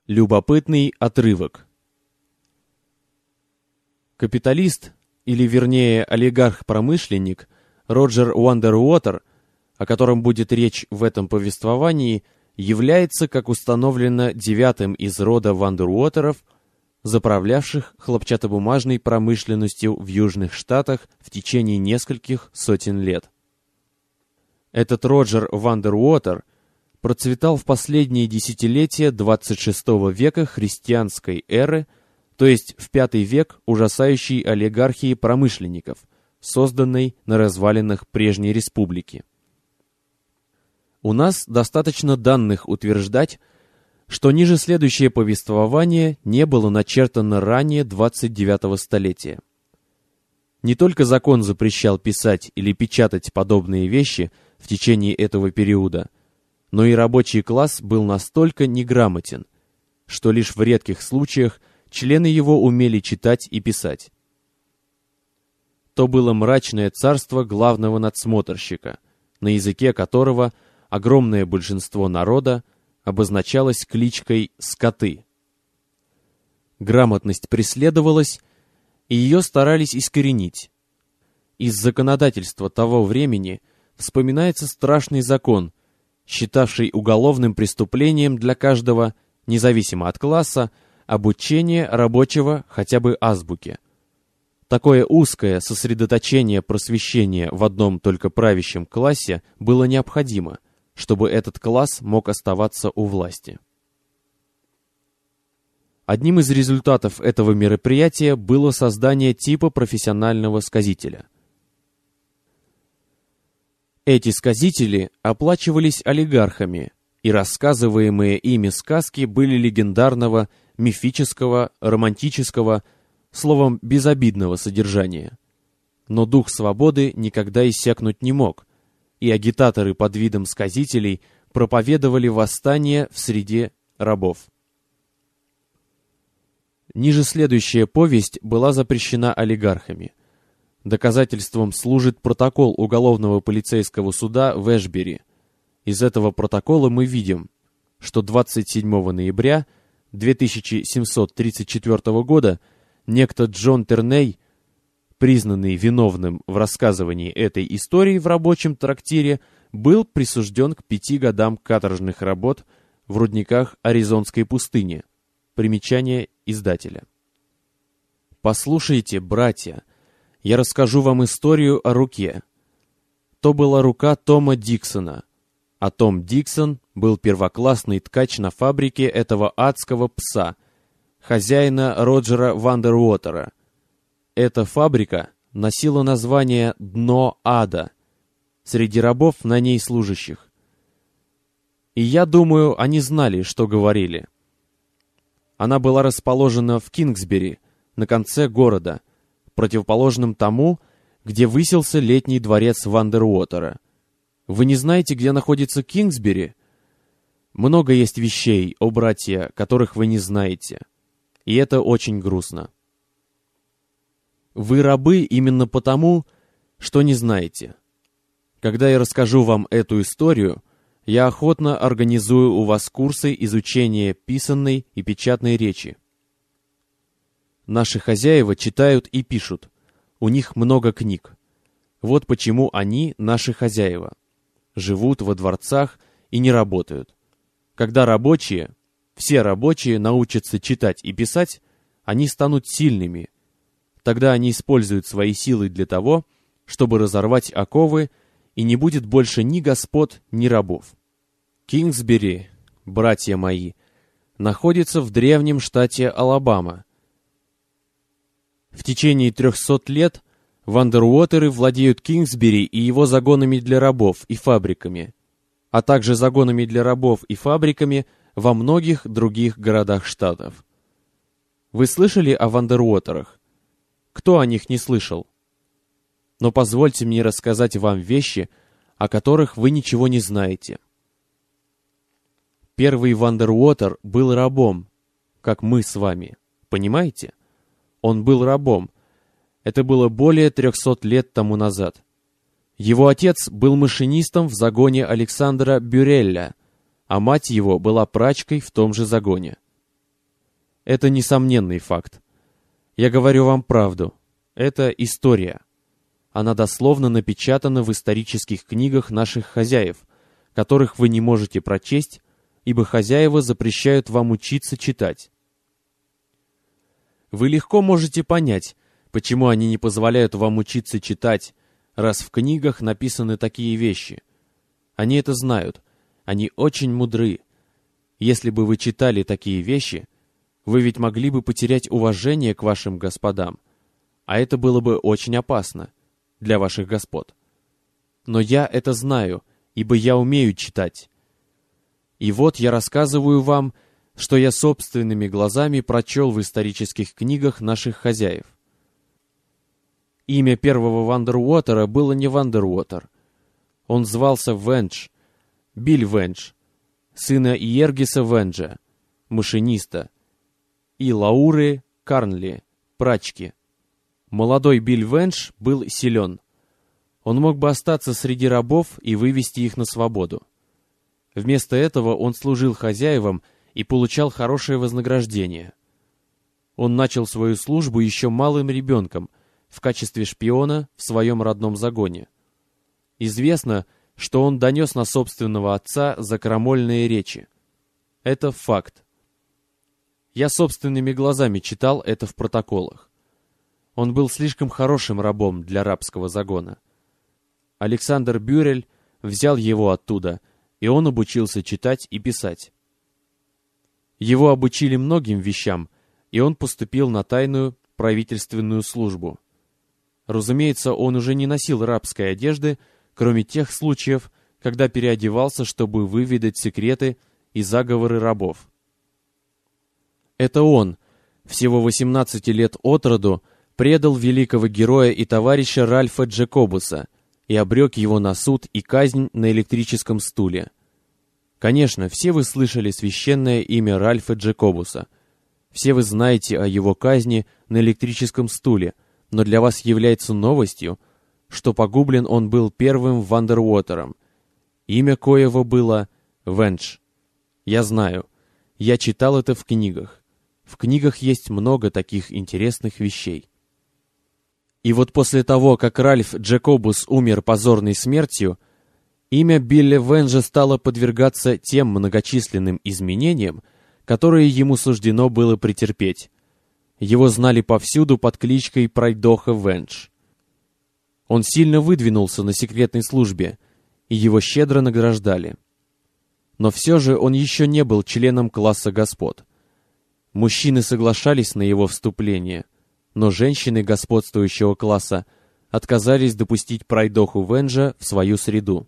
Любопытный отрывок. Капиталист, или вернее олигарх-промышленник Роджер Вандеруотер, о котором будет речь в этом повествовании, является, как установлено, девятым из рода Вандеруотеров, заправлявших хлопчатобумажной промышленностью в Южных Штатах в течение нескольких сотен лет. Этот Роджер Вандеруотер процветал в последние десятилетия 26 века христианской эры, то есть в V век ужасающей олигархии промышленников, созданной на развалинах прежней республики. У нас достаточно данных утверждать, что ниже следующее повествование не было начертано ранее 29-го столетия. Не только закон запрещал писать или печатать подобные вещи в течение этого периода, но и рабочий класс был настолько неграмотен, что лишь в редких случаях члены его умели читать и писать. То было мрачное царство главного надсмотрщика, на языке которого огромное большинство народа обозначалось кличкой «скоты». Грамотность преследовалась, и ее старались искоренить. Из законодательства того времени вспоминается страшный закон, считавший уголовным преступлением для каждого, независимо от класса, обучение рабочего хотя бы азбуке. Такое узкое сосредоточение просвещения в одном только правящем классе было необходимо, чтобы этот класс мог оставаться у власти. Одним из результатов этого мероприятия было создание типа профессионального сказителя. Эти сказители оплачивались олигархами, и рассказываемые ими сказки были легендарного, мифического, романтического, словом, безобидного содержания. Но дух свободы никогда иссякнуть не мог, и агитаторы под видом сказителей проповедовали восстание в среде рабов. Ниже следующая повесть была запрещена олигархами. Доказательством служит протокол уголовного полицейского суда в Эшбери. Из этого протокола мы видим, что 27 ноября 2734 года некто Джон Терней, признанный виновным в рассказывании этой истории в рабочем трактире, был присужден к 5 годам каторжных работ в рудниках Аризонской пустыни. Примечание издателя. Послушайте, братья, я расскажу вам историю о руке. То была рука Тома Диксона, а Том Диксон был первоклассный ткач на фабрике этого адского пса, хозяина Роджера Вандеруотера. Эта фабрика носила название «Дно ада» среди рабов на ней служащих. И я думаю, они знали, что говорили. Она была расположена в Кингсбери, на конце города, противоположном тому, где высился летний дворец Вандеруотера. Вы не знаете, где находится Кингсбери? Много есть вещей, о братья, которых вы не знаете. И это очень грустно. Вы рабы именно потому, что не знаете. Когда я расскажу вам эту историю, я охотно организую у вас курсы изучения писанной и печатной речи. Наши хозяева читают и пишут. У них много книг. Вот почему они наши хозяева. Живут во дворцах и не работают. Когда рабочие, все рабочие научатся читать и писать, они станут сильными. Тогда они используют свои силы для того, чтобы разорвать оковы, и не будет больше ни господ, ни рабов. Кингсбери, братья мои, находится в древнем штате Алабама. В течение 300 лет Вандеруотеры владеют Кингсбери и его загонами для рабов и фабриками, а также загонами для рабов и фабриками во многих других городах штатов. Вы слышали о Вандеруотерах? Кто о них не слышал? Но позвольте мне рассказать вам вещи, о которых вы ничего не знаете. Первый Вандеруотер был рабом, как мы с вами. Понимаете? Он был рабом. Это было более 300 лет тому назад. Его отец был машинистом в загоне Александра Бюрелля, а мать его была прачкой в том же загоне. Это несомненный факт. Я говорю вам правду. Это история. Она дословно напечатана в исторических книгах наших хозяев, которых вы не можете прочесть, ибо хозяева запрещают вам учиться читать. Вы легко можете понять, почему они не позволяют вам учиться читать, раз в книгах написаны такие вещи. Они это знают. Они очень мудры. Если бы вы читали такие вещи, вы ведь могли бы потерять уважение к вашим господам, а это было бы очень опасно для ваших господ. Но я это знаю, ибо я умею читать. И вот я рассказываю вам, что я собственными глазами прочел в исторических книгах наших хозяев. Имя первого Вандервотера было не Вандервотер. Он звался Вендж, Биль Вендж, сына Иергиса Венджа, машиниста, и Лауры Карнли, прачки. Молодой Биль Вендж был силен. Он мог бы остаться среди рабов и вывести их на свободу. Вместо этого он служил хозяевам и получал хорошее вознаграждение. Он начал свою службу еще малым ребенком в качестве шпиона в своем родном загоне. Известно, что он донес на собственного отца закрамольные речи. Это факт. Я собственными глазами читал это в протоколах. Он был слишком хорошим рабом для рабского загона. Александр Бюрель взял его оттуда, и он обучился читать и писать. Его обучили многим вещам, и он поступил на тайную правительственную службу. Разумеется, он уже не носил рабской одежды, кроме тех случаев, когда переодевался, чтобы выведать секреты и заговоры рабов. Это он, всего 18 лет от роду, предал великого героя и товарища Ральфа Джекобуса и обрек его на суд и казнь на электрическом стуле. Конечно, все вы слышали священное имя Ральфа Джекобуса. Все вы знаете о его казни на электрическом стуле, но для вас является новостью, что погублен он был первым Вандервотером. Имя коего было Вендж. Я знаю. Я читал это в книгах. В книгах есть много таких интересных вещей. И вот после того, как Ральф Джекобус умер позорной смертью, имя Билли Венджа стало подвергаться тем многочисленным изменениям, которые ему суждено было претерпеть. Его знали повсюду под кличкой Пройдоха Вендж. Он сильно выдвинулся на секретной службе, и его щедро награждали. Но все же он еще не был членом класса господ. Мужчины соглашались на его вступление, но женщины господствующего класса отказались допустить Пройдоху Венджа в свою среду.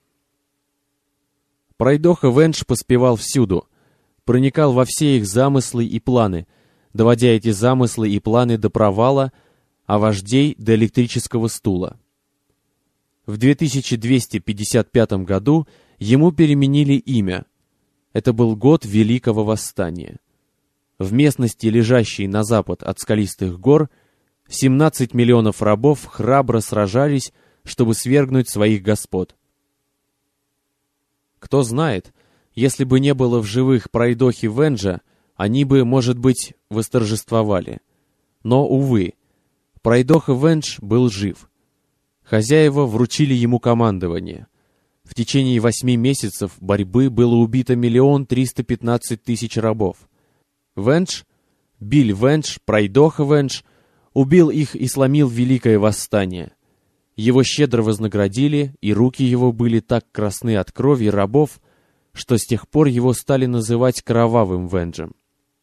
Пройдоха Вендж поспевал всюду, проникал во все их замыслы и планы, доводя эти замыслы и планы до провала, а вождей до электрического стула. В 2255 году ему переменили имя. Это был год Великого Восстания. В местности, лежащей на запад от скалистых гор, 17 миллионов рабов храбро сражались, чтобы свергнуть своих господ. Кто знает, если бы не было в живых Пройдохи Венджа, они бы, может быть, восторжествовали. Но, увы, Пройдоха Вендж был жив. Хозяева вручили ему командование. В течение 8 месяцев борьбы было убито 1 315 000 рабов. Вендж, Биль Вендж, Пройдоха Вендж, убил их и сломил Великое Восстание. Его щедро вознаградили, и руки его были так красны от крови рабов, что с тех пор его стали называть Кровавым Венджем.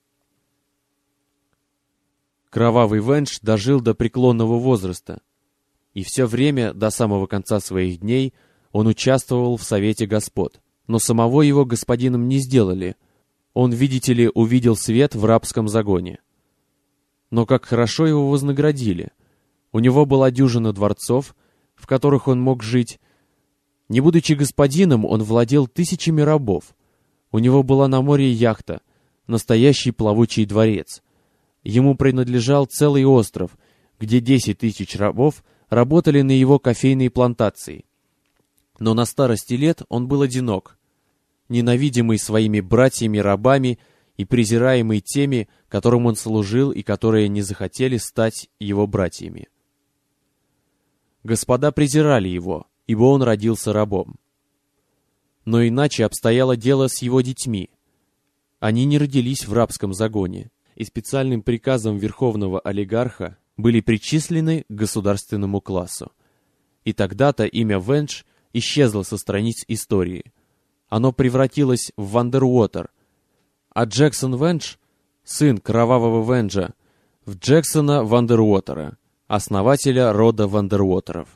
Кровавый Вендж дожил до преклонного возраста, и все время, до самого конца своих дней, он участвовал в Совете Господ, но самого его господином не сделали. Он, видите ли, увидел свет в рабском загоне. Но как хорошо его вознаградили. У него была дюжина дворцов, в которых он мог жить. Не будучи господином, он владел тысячами рабов. У него была на море яхта, настоящий плавучий дворец. Ему принадлежал целый остров, где 10 000 рабов работали на его кофейной плантации. Но на старости лет он был одинок, ненавидимый своими братьями-рабами и презираемый теми, которым он служил и которые не захотели стать его братьями. Господа презирали его, ибо он родился рабом. Но иначе обстояло дело с его детьми. Они не родились в рабском загоне, и специальным приказом верховного олигарха были причислены к государственному классу. И тогда-то имя Вендж исчезло со страниц истории. Оно превратилось в Вандервотер, а Джексон Вендж, сын кровавого Венджа, в Джексона Вандервотера, основателя рода Вандервотеров.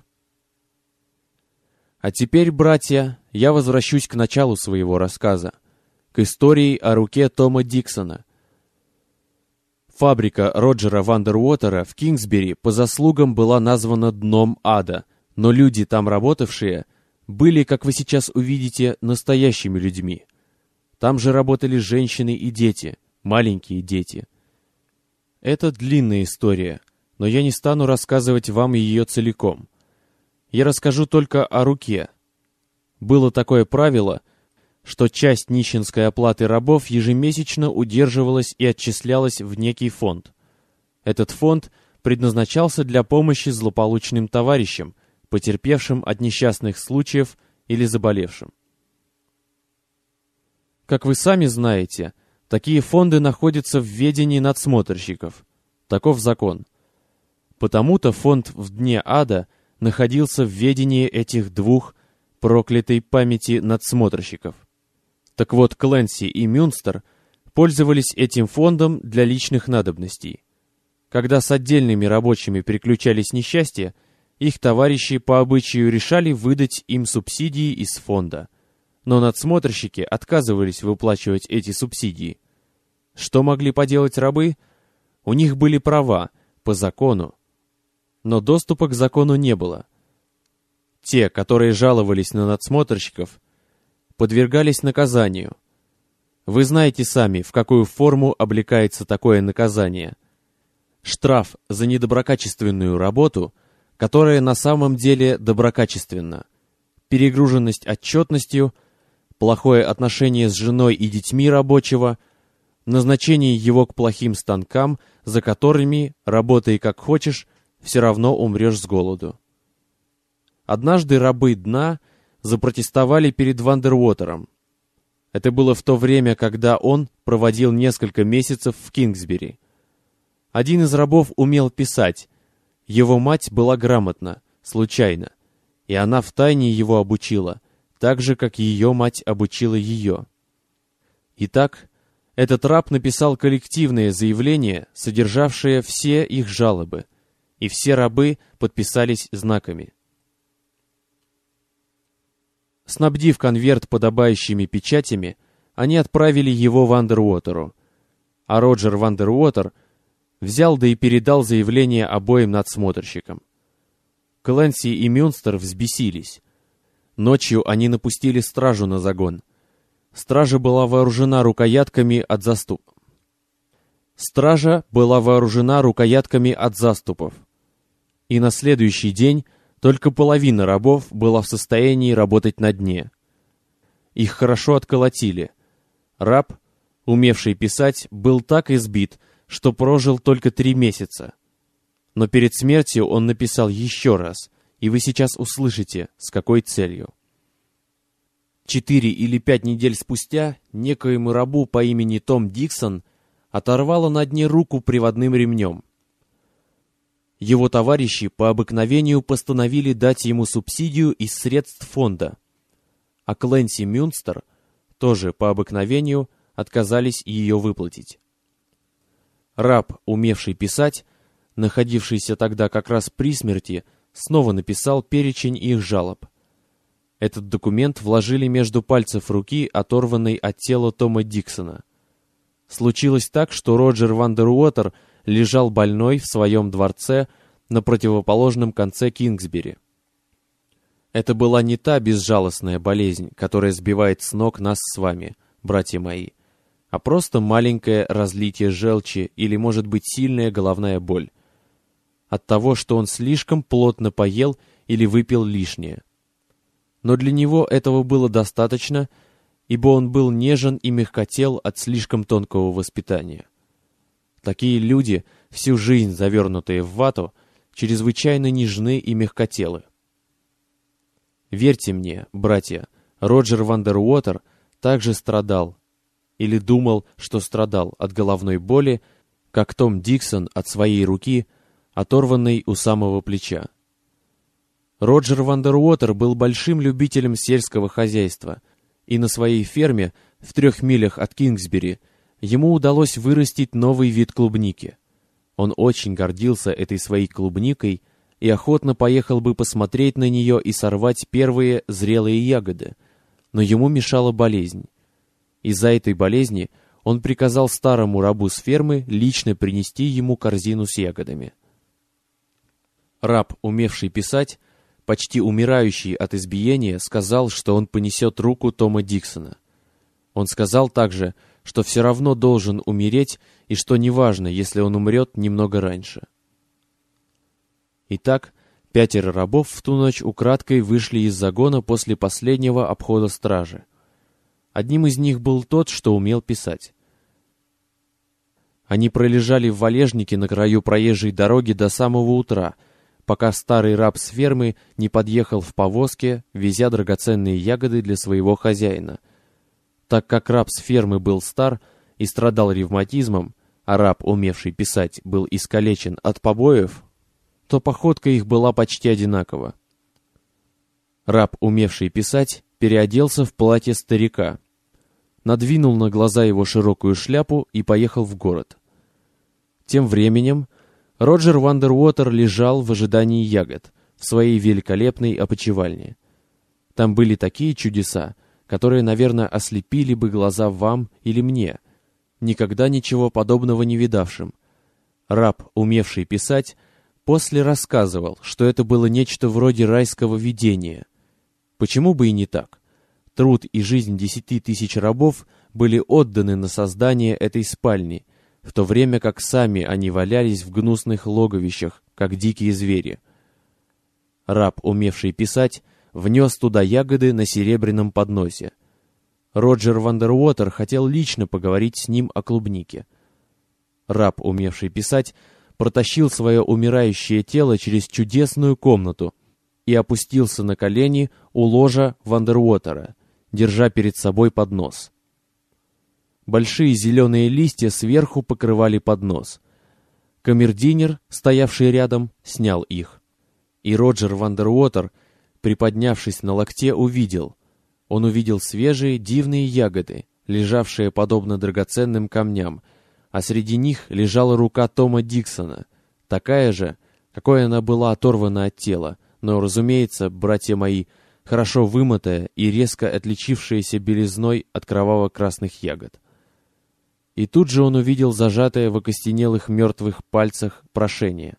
А теперь, братья, я возвращусь к началу своего рассказа, к истории о руке Тома Диксона. Фабрика Роджера Вандервотера в Кингсбери по заслугам была названа дном ада, но люди, там работавшие, были, как вы сейчас увидите, настоящими людьми. Там же работали женщины и дети, маленькие дети. Это длинная история, но я не стану рассказывать вам ее целиком. Я расскажу только о руке. Было такое правило, что часть нищенской оплаты рабов ежемесячно удерживалась и отчислялась в некий фонд. Этот фонд предназначался для помощи злополучным товарищам, потерпевшим от несчастных случаев или заболевшим. Как вы сами знаете, такие фонды находятся в ведении надсмотрщиков. Таков закон. Потому-то фонд в дне ада находился в ведении этих двух проклятой памяти надсмотрщиков. Так вот, Кленси и Мюнстер пользовались этим фондом для личных надобностей. Когда с отдельными рабочими приключались несчастья, их товарищи по обычаю решали выдать им субсидии из фонда. Но надсмотрщики отказывались выплачивать эти субсидии. Что могли поделать рабы? У них были права, по закону. Но доступа к закону не было. Те, которые жаловались на надсмотрщиков, подвергались наказанию. Вы знаете сами, в какую форму облекается такое наказание. Штраф за недоброкачественную работу, которая на самом деле доброкачественна, перегруженность отчетностью, плохое отношение с женой и детьми рабочего, назначение его к плохим станкам, за которыми, работай как хочешь, все равно умрешь с голоду. Однажды рабы дна запротестовали перед Вандервотером. Это было в то время, когда он проводил несколько месяцев в Кингсбери. Один из рабов умел писать. Его мать была грамотна, случайно, и она втайне его обучила, так же, как ее мать обучила ее. Итак, этот раб написал коллективное заявление, содержавшее все их жалобы, и все рабы подписались знаками. Снабдив конверт подобающими печатями, они отправили его Вандервотеру, а Роджер Вандервотер взял да и передал заявление обоим надсмотрщикам. Кленси и Мюнстер взбесились. Ночью они напустили стражу на загон. Стража была вооружена рукоятками от заступов. И на следующий день только половина рабов была в состоянии работать на дне. Их хорошо отколотили. Раб, умевший писать, был так избит, что прожил только 3 месяца. Но перед смертью он написал еще раз, и вы сейчас услышите, с какой целью. 4 или 5 недель спустя некоему рабу по имени Том Диксон оторвало на дне руку приводным ремнем. Его товарищи по обыкновению постановили дать ему субсидию из средств фонда, а Кленси Мюнстер тоже по обыкновению отказались ее выплатить. Раб, умевший писать, находившийся тогда как раз при смерти, снова написал перечень их жалоб. Этот документ вложили между пальцев руки, оторванной от тела Тома Диксона. Случилось так, что Роджер Вандервотер лежал больной в своем дворце на противоположном конце Кингсбери. Это была не та безжалостная болезнь, которая сбивает с ног нас с вами, братья мои, а просто маленькое разлитие желчи или, может быть, сильная головная боль от того, что он слишком плотно поел или выпил лишнее. Но для него этого было достаточно, ибо он был нежен и мягкотел от слишком тонкого воспитания. Такие люди, всю жизнь завернутые в вату, чрезвычайно нежны и мягкотелы. Верьте мне, братья, Роджер Вандеруотер также страдал, или думал, что страдал от головной боли, как Том Диксон от своей руки, оторванной у самого плеча. Роджер Вандеруотер был большим любителем сельского хозяйства, и на своей ферме в 3 милях от Кингсбери ему удалось вырастить новый вид клубники. Он очень гордился этой своей клубникой и охотно поехал бы посмотреть на нее и сорвать первые зрелые ягоды, но ему мешала болезнь. Из-за этой болезни он приказал старому рабу с фермы лично принести ему корзину с ягодами. Раб, умевший писать, почти умирающий от избиения, сказал, что он понесет руку Тома Диксона. Он сказал также, что все равно должен умереть, и что неважно, если он умрет немного раньше. Итак, 5 рабов в ту ночь украдкой вышли из загона после последнего обхода стражи. Одним из них был тот, что умел писать. Они пролежали в валежнике на краю проезжей дороги до самого утра, пока старый раб с фермы не подъехал в повозке, везя драгоценные ягоды для своего хозяина. Так как раб с фермы был стар и страдал ревматизмом, а раб, умевший писать, был искалечен от побоев, то походка их была почти одинакова. Раб, умевший писать, переоделся в платье старика, надвинул на глаза его широкую шляпу и поехал в город. Тем временем Роджер Вандеруотер лежал в ожидании ягод в своей великолепной опочивальне. Там были такие чудеса, которые, наверное, ослепили бы глаза вам или мне, никогда ничего подобного не видавшим. Раб, умевший писать, после рассказывал, что это было нечто вроде райского видения. Почему бы и не так? Труд и жизнь 10 000 рабов были отданы на создание этой спальни, в то время как сами они валялись в гнусных логовищах, как дикие звери. Раб, умевший писать, внес туда ягоды на серебряном подносе. Роджер Вандеруотер хотел лично поговорить с ним о клубнике. Раб, умевший писать, протащил свое умирающее тело через чудесную комнату и опустился на колени у ложа Вандеруотера, держа перед собой поднос. Большие зеленые листья сверху покрывали поднос. Камердинер, стоявший рядом, снял их. И Роджер Вандеруотер, приподнявшись на локте, увидел свежие дивные ягоды, лежавшие подобно драгоценным камням, а среди них лежала рука Тома Диксона, такая же, какой она была оторвана от тела, но, разумеется, братья мои, хорошо вымытая и резко отличившаяся белизной от кроваво-красных ягод. И тут же он увидел зажатое в окостенелых мертвых пальцах прошение.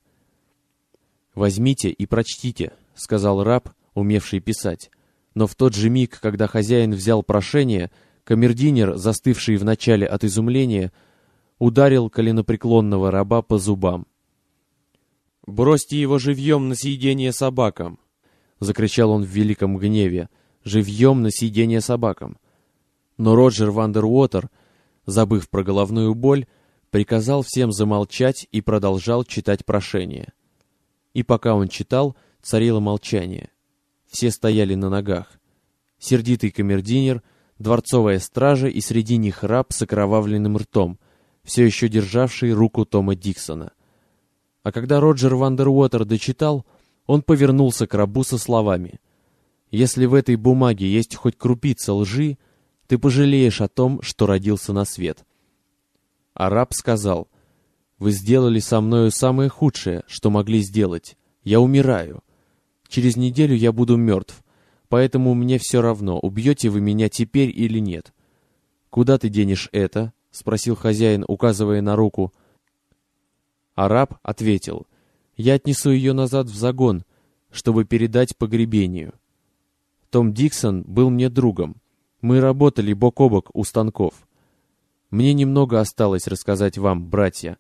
«Возьмите и прочтите», — сказал раб, умевший писать. Но в тот же миг, когда хозяин взял прошение, камердинер, застывший вначале от изумления, ударил коленопреклонного раба по зубам. «Бросьте его живьем на съедение собакам!» — закричал он в великом гневе. «Живьем на съедение собакам!» Но Роджер Вандеруотер, забыв про головную боль, приказал всем замолчать и продолжал читать прошение. И пока он читал, царило молчание. Все стояли на ногах. Сердитый камердинер, дворцовая стража и среди них раб с окровавленным ртом, все еще державший руку Тома Диксона. А когда Роджер Вандеруотер дочитал, он повернулся к рабу со словами: «Если в этой бумаге есть хоть крупица лжи, ты пожалеешь о том, что родился на свет». А раб сказал: «Вы сделали со мною самое худшее, что могли сделать. Я умираю. Через неделю я буду мертв, поэтому мне все равно, убьете вы меня теперь или нет». «Куда ты денешь это?» — спросил хозяин, указывая на руку. А раб ответил: «Я отнесу ее назад в загон, чтобы передать погребению. Том Диксон был мне другом. Мы работали бок о бок у станков. Мне немного осталось рассказать вам, братья».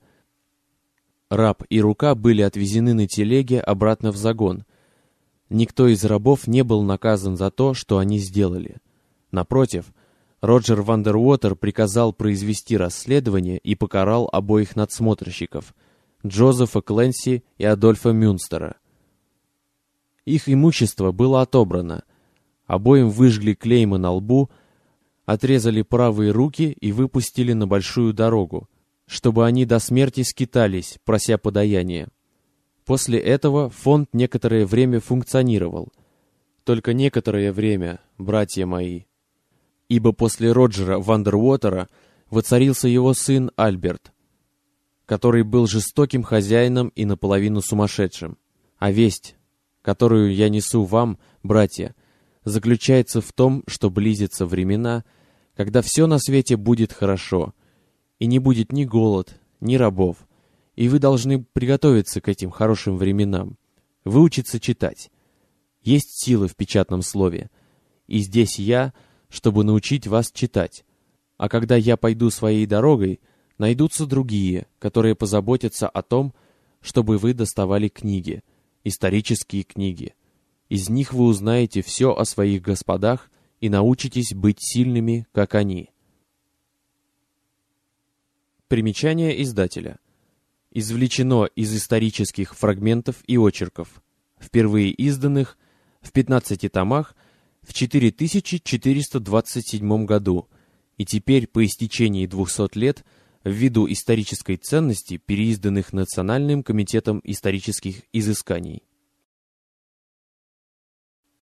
Раб и рука были отвезены на телеге обратно в загон. Никто из рабов не был наказан за то, что они сделали. Напротив, Роджер Вандервотер приказал произвести расследование и покарал обоих надсмотрщиков, Джозефа Кленси и Адольфа Мюнстера. Их имущество было отобрано, обоим выжгли клейма на лбу, отрезали правые руки и выпустили на большую дорогу, чтобы они до смерти скитались, прося подаяния. После этого фонд некоторое время функционировал. Только некоторое время, братья мои. Ибо после Роджера Вандервотера воцарился его сын Альберт, который был жестоким хозяином и наполовину сумасшедшим. А весть, которую я несу вам, братья, заключается в том, что близятся времена, когда все на свете будет хорошо, и не будет ни голод, ни рабов, и вы должны приготовиться к этим хорошим временам, выучиться читать. Есть сила в печатном слове, и здесь я, чтобы научить вас читать. А когда я пойду своей дорогой, найдутся другие, которые позаботятся о том, чтобы вы доставали книги, исторические книги. Из них вы узнаете все о своих господах и научитесь быть сильными, как они. Примечание издателя. Извлечено из исторических фрагментов и очерков, впервые изданных в 15 томах в 4427 году, и теперь по истечении 200 лет ввиду исторической ценности переизданных Национальным комитетом исторических изысканий.